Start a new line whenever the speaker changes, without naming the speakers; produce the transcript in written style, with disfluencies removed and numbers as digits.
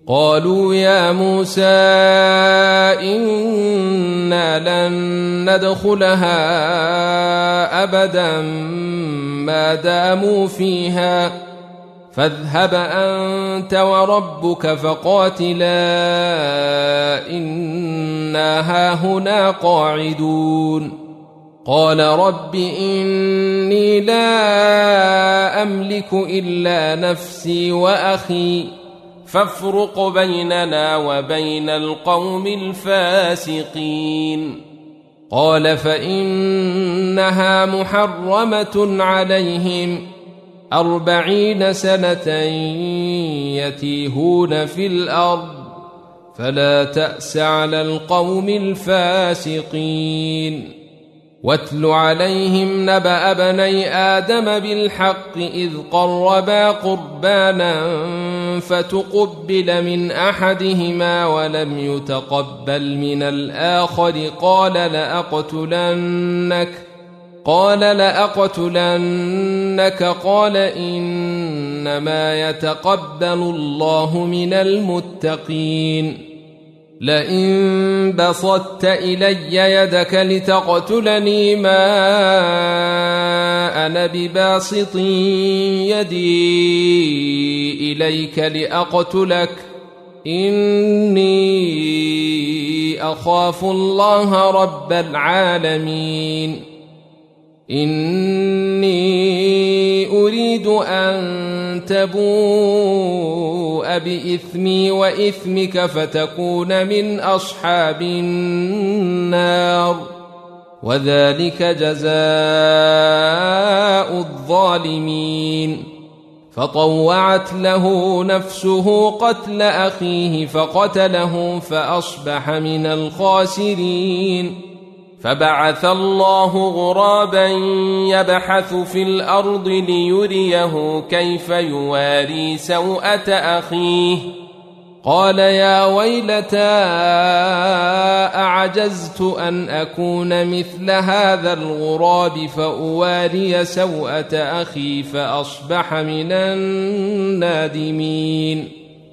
قالوا يا موسى إنا لن ندخلها أبدا ما داموا فيها فاذهب أنت وربك فقاتلا إنا هاهنا قاعدون قال رب إني لا أملك إلا نفسي وأخي فافرق بيننا وبين القوم الفاسقين قال فإنها محرمة عليهم 40 سنة يتيهون في الأرض فلا تأس على القوم الفاسقين واتل عليهم نبأ بني آدم بالحق إذ قربا قربانا فتقبل من أحدهما ولم يتقبل من الآخر قال لأقتلنك قال إنما يتقبل الله من المتقين لئن بسطت إلي يدك لتقتلني ما أنا بباسط يدي إليك لأقتلك إني أخاف الله رب العالمين إني أريد أن تبوء بإثمي وإثمك فتكون من أصحاب النار وذلك جزاء الظالمين فطوعت له نفسه قتل أخيه فقتله فأصبح من الخاسرين فبعث الله غرابا يبحث في الأرض ليريه كيف يواري سوءة أخيه قال يا ويلتى أعجزت أن أكون مثل هذا الغراب فأواري سوءة أخي فأصبح من النادمين